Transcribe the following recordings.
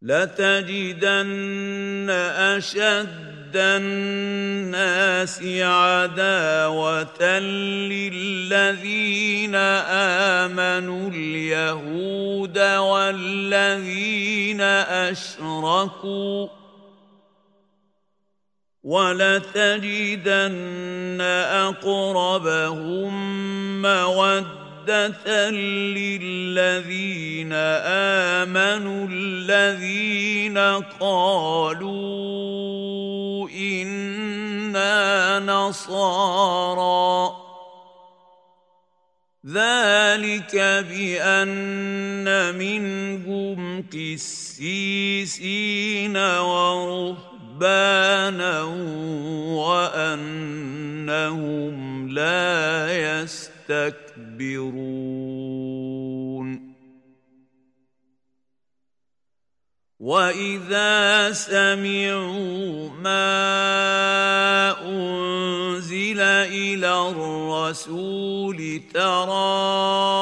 لتجدن أشد الناس عداوة للذين آمنوا اليهود والذين أشركوا ولتجدن أقربهم مودة للذين آمنوا الذين قالوا إنا نصارى ذلك بأن منهم قسيسين ورهبانا وأنهم لا يستكبرون وإذا سمعوا ما أنزل إلى الرسول ترى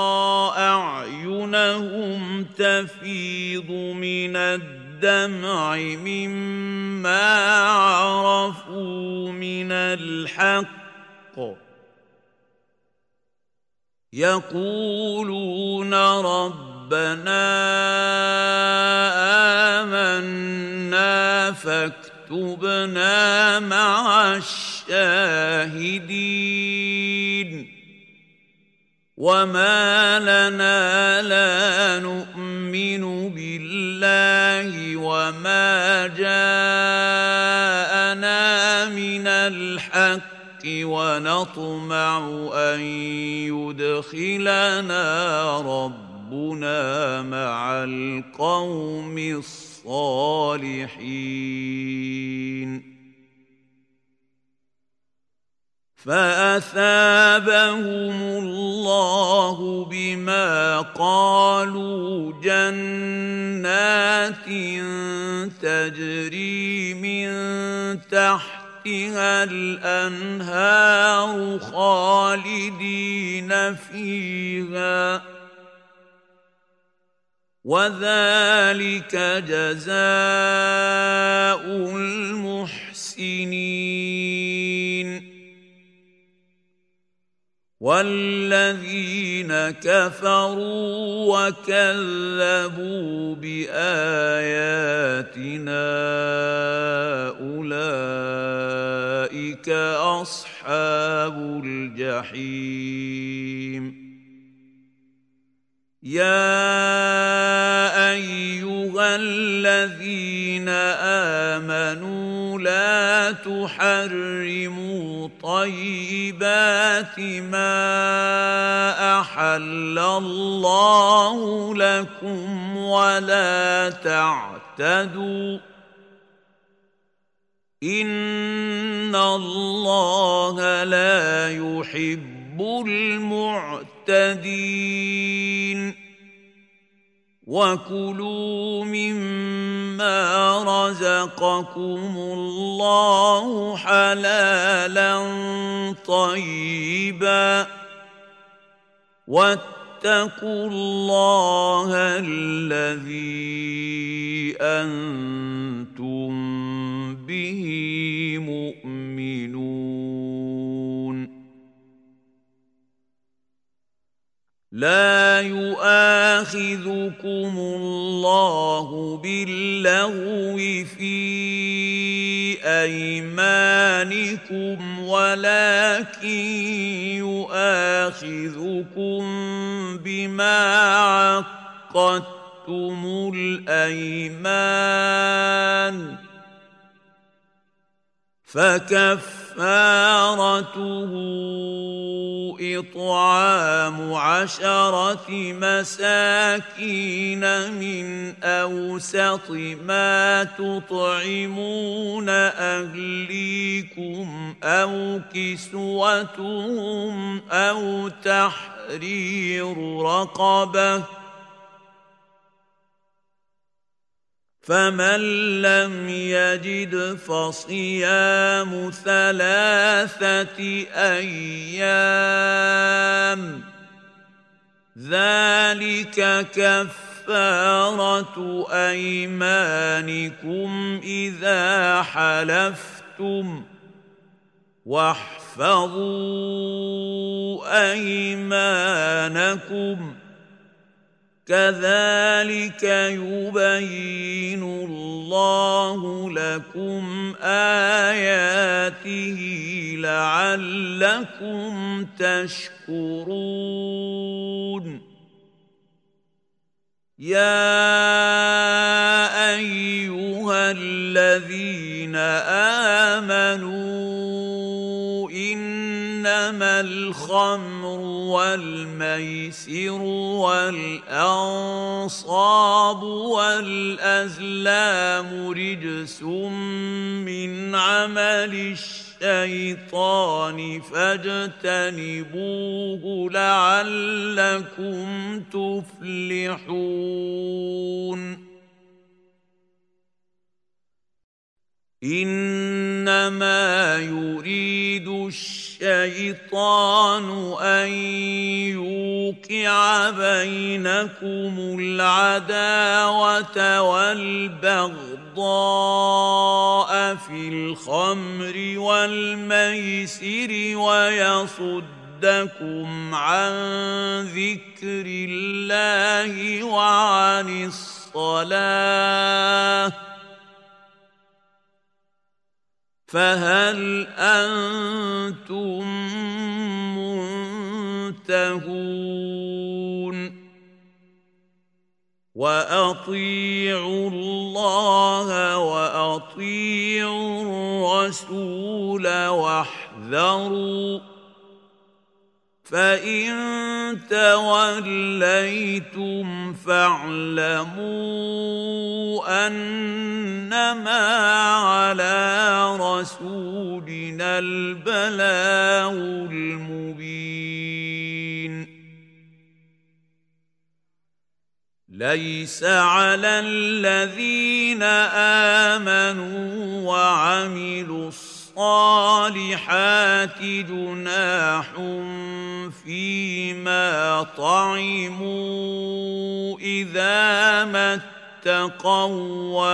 أعينهم تفيض من الدمع مما عرفوا من الحق يقولون ربنا آمنا فاكتبنا مع الشاهدين وما لنا لا نؤمن بالله وما جاءنا من الحق ونطمع أن يدخلنا ربنا مع القوم الصالحين فأثابهم الله بما قالوا جنات تجري من تحتها الأنهار خالدين فيها وذلك جزاء المحسنين والذين كفروا وكذبوا بآياتنا أولئك أصحاب الجحيم يا أيها الذين آمنوا لا تحرموا طيبات ما أحل الله لكم ولا تعتدوا إن الله لا يحب المعتدين وكلوا مما رزقكم الله حلالا طيبا واتقوا الله الذي أنتم به مؤمنون لا يؤاخذكم الله باللغو في أيمانكم ولكن يؤاخذكم بما عقدتم الأيمان فكفارته إطعام 10 مساكين من أوسط ما تطعمون أهليكم أو كسوتهم أو تحرير رقبة فمن لم يجد فصيام 3 أيام ذلك كفارة كفارة أيمانكم إذا حلفتم واحفظوا أيمانكم كذلك يبين الله لكم آياته لعلكم تشكرون يا أيها الذين آمنوا إنما الخمر والميسر والأنصاب والأزلام رجس من عمل الشيطان فاجتنبوه لعلكم تفلحون إنما يريد الشيطان أن يوقع بينكم العداوة والبغضاء في الخمر والميسر ويصدكم عن ذكر الله وعن الصلاة فهل أنتم منتهون وأطيعوا الله وأطيعوا الرسول واحذروا فإن توليتم فاعلموا أنما على رسولنا البلاغ المبين ليس على الذين آمنوا وعملوا الصالحات جناح فيما طعموا إذا ما اتقوا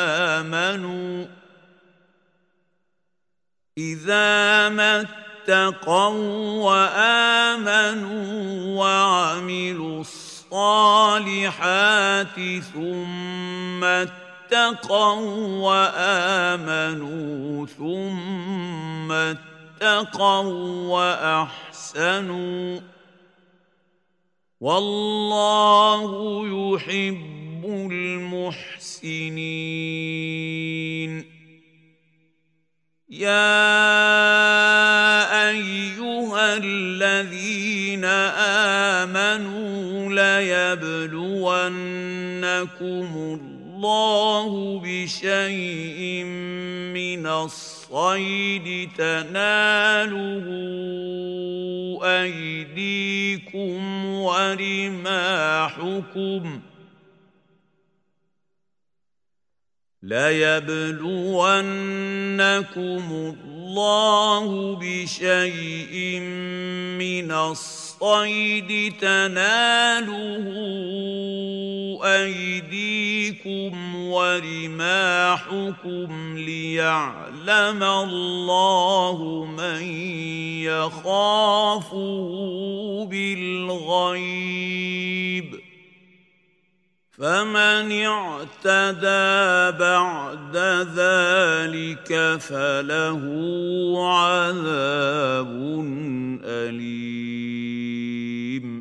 وآمنوا وعملوا الصالحات ثم اتقوا وآمنوا ثم اتقوا وأحسنوا والله يحب المحسنين يا أيها الذين آمنوا ليبلونكم الله بشيء من الصيد تناله أيديكم ورماحكم ليبلونكم الله بشيء من الصيد تناله أيديكم ورماحكم ليعلم الله من يخافه بالغيب فمن اعتدى بعد ذلك فله عذاب أليم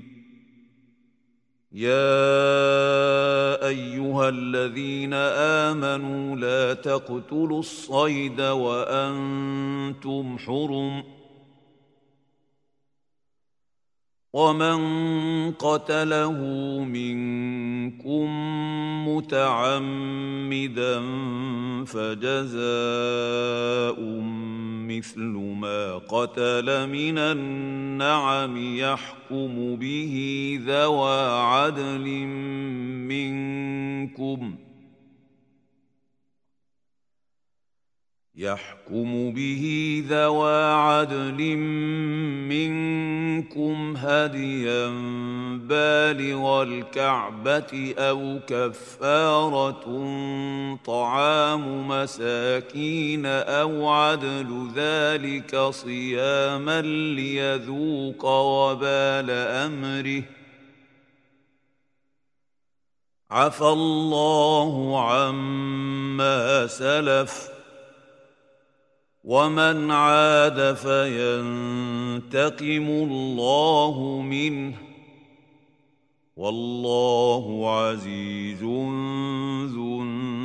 يا أيها الذين آمنوا لا تقتلوا الصيد وأنتم حرم ومن قتله منكم متعمدا فجزاء مثل ما قتل من النعم يحكم به ذوى عدل منكم يحكم به ذوى عدل منكم هديا بالغ الكعبة أو كفارة طعام مساكين أو عدل ذلك صياما ليذوق وبال أمره عفى الله عما سلف ومن عاد فينتقم الله منه والله عزيز ذو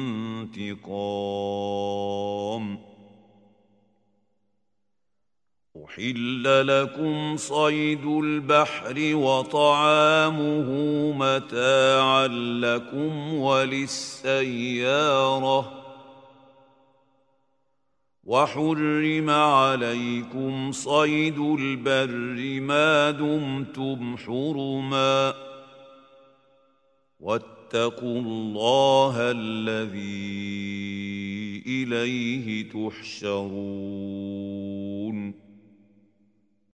انتقام. أحل لكم صيد البحر وطعامه متاعا لكم وللسيارة وحرم عليكم صيد البر ما دمتم حرما واتقوا الله الذي إليه تحشرون.